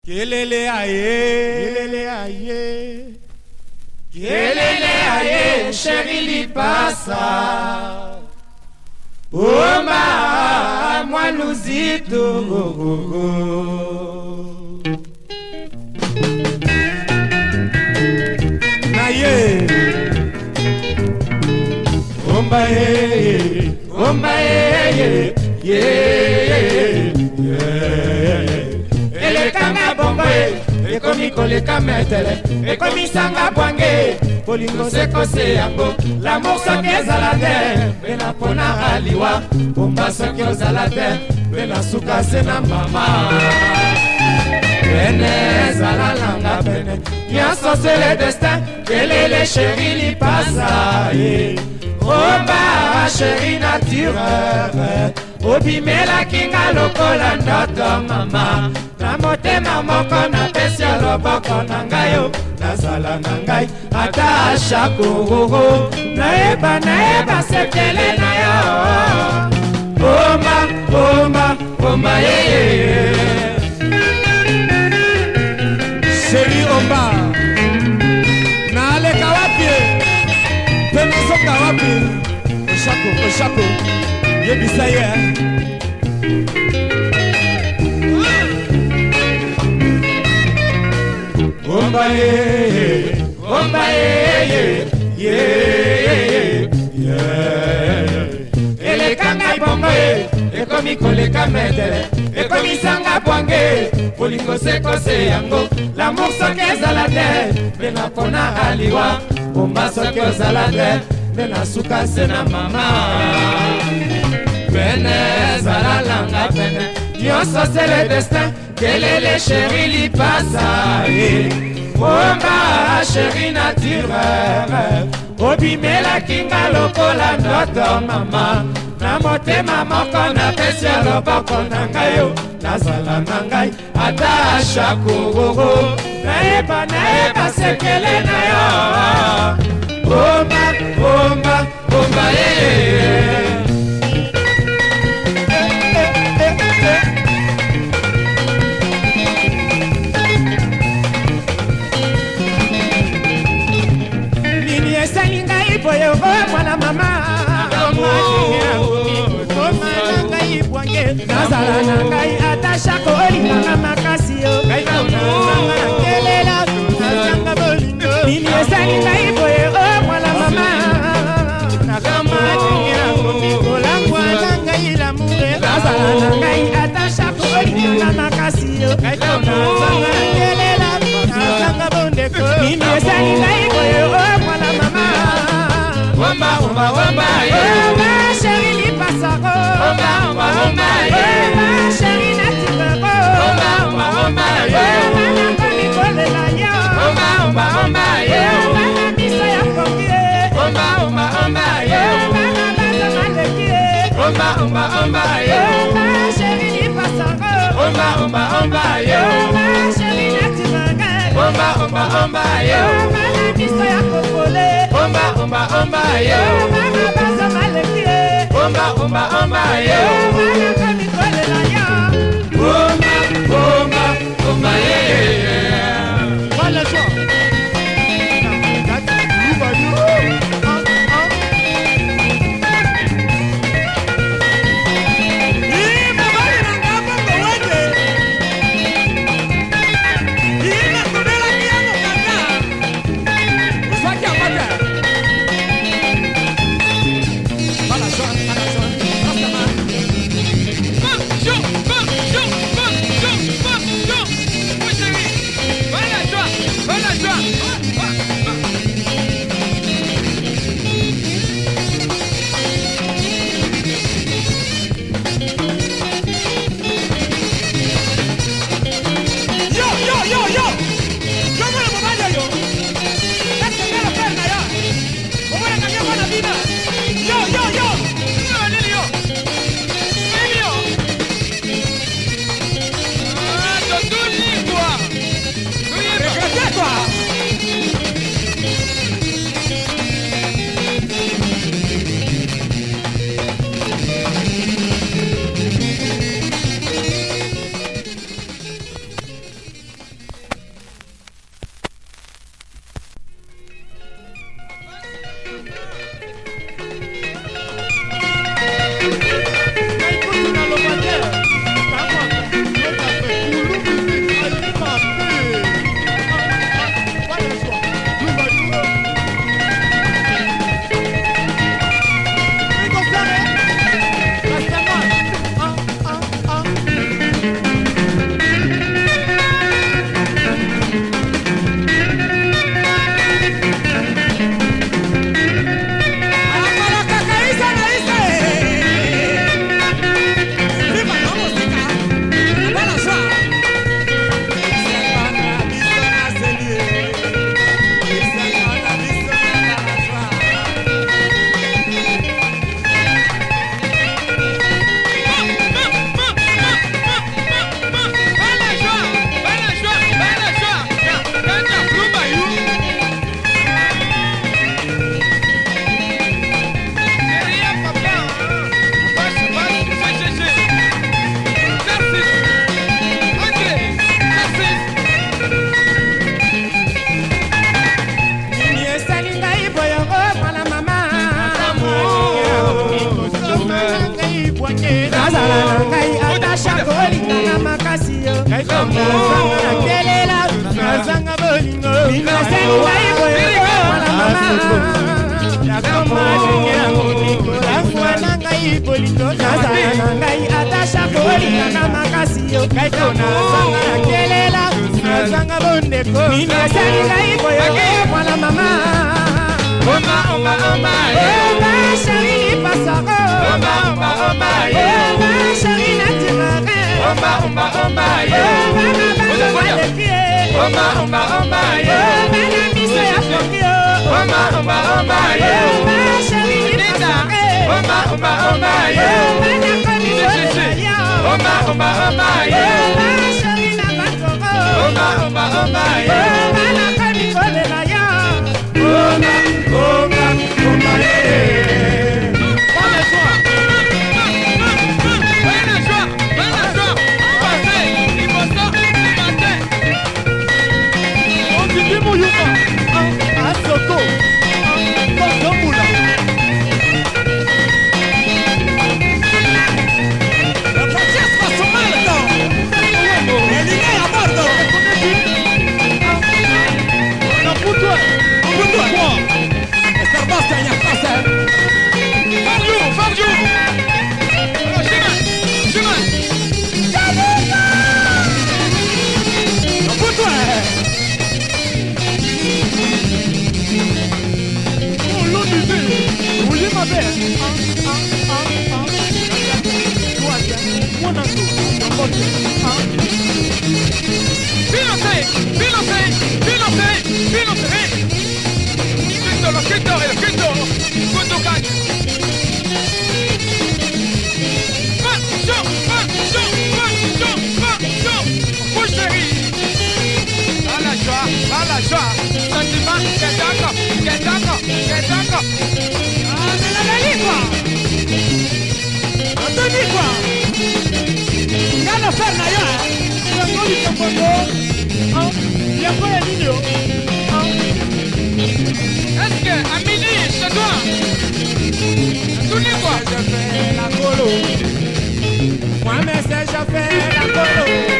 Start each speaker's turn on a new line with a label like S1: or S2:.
S1: Kelele aye, chéri lipasa. Oma, moi luzito. Naye. Omba ele kanga bongo ekomi koleka metele ekomi sanga bwange polingo sekose yango l'amour soki ezala te pena pona aliwa bomba soki ozala te pena suka se na mama pene ezala langa pene nyonso se le destin kelele chéri lipasa Oba chéri nature obimela kinga lokola ndoto mama na motema moko na pesi ya loboko na ngai yo nazala na ngai ata shakoro nayeba sekele na yo Omba yeye chéri Omba naleka wapi Soka wapi Oshako Yebisa ye Omba ye ele kanga ibongo ekomi koleka metere ekomi sanga bwange polingo sekose yango l'amour soki ezala te pena pona aliwa bomba soki ozala te pena suka se na mama pene ezala langa pene nyonso se le destin kelele chéri lipasa Omba chéri nature obimela kinga lokola ndoto mama na motema moko na pesi ya loboko na ngai yo nazala na ngai ata shakoro nayeba sekele na yo Omba nini esali ngai boye mwana mama ngai bwange nazala na ngai ata shako olinganga makasi yo kelela nazanga bolingo nini esali ngai boye mwana mama nakamatikolangwa na ngai lamoure nazala na ngai ata shako olinganga makasi yo nazanga kelela nazanga bondeko nini esali ngai boye mwana mama Omba chéri lipasako Omba chéri nativako Omba nakomi kolela yo Omba na miso ya kongie Omba na bato malekie Omba chéri lipasako Omba chéri nativako Omba na miso ya kokole Omba yo Omba bazo malekie Omba yo Omba kami kolela yo Omba Voilà ça nazanga bolingo
S2: minaseli ngai boye mwana mama yakoma linge ya moniko lafwa na ngai bolingo nazala na ngai ata shakolinganga makasi yo kaito nazanga nakelela nazanga bondeko minaseli ngai boye mwana mama
S1: Oma, oma, oma,
S2: oma chéri lipasa
S1: oma, oma, oma,
S2: oma chéri natirare
S1: oma, oma, oma,
S2: oma nabanga lepie
S1: oma, oma, oma,
S2: oma na miso ya fokio
S1: oma, oma, oma,
S2: oma chéri lipasa
S1: oma, oma, oma,
S2: oma nakomi kolela yo
S1: oma, oma, oma,
S2: oma chéri na batoro
S1: oma, oma, oma,
S2: oma nakomi kolela yo
S1: oma, oma, oma, Est-ce que Amélie, chez toi, tout n'est quoi?
S2: Je fais la colo. Moi, mais c'est je fais la colo.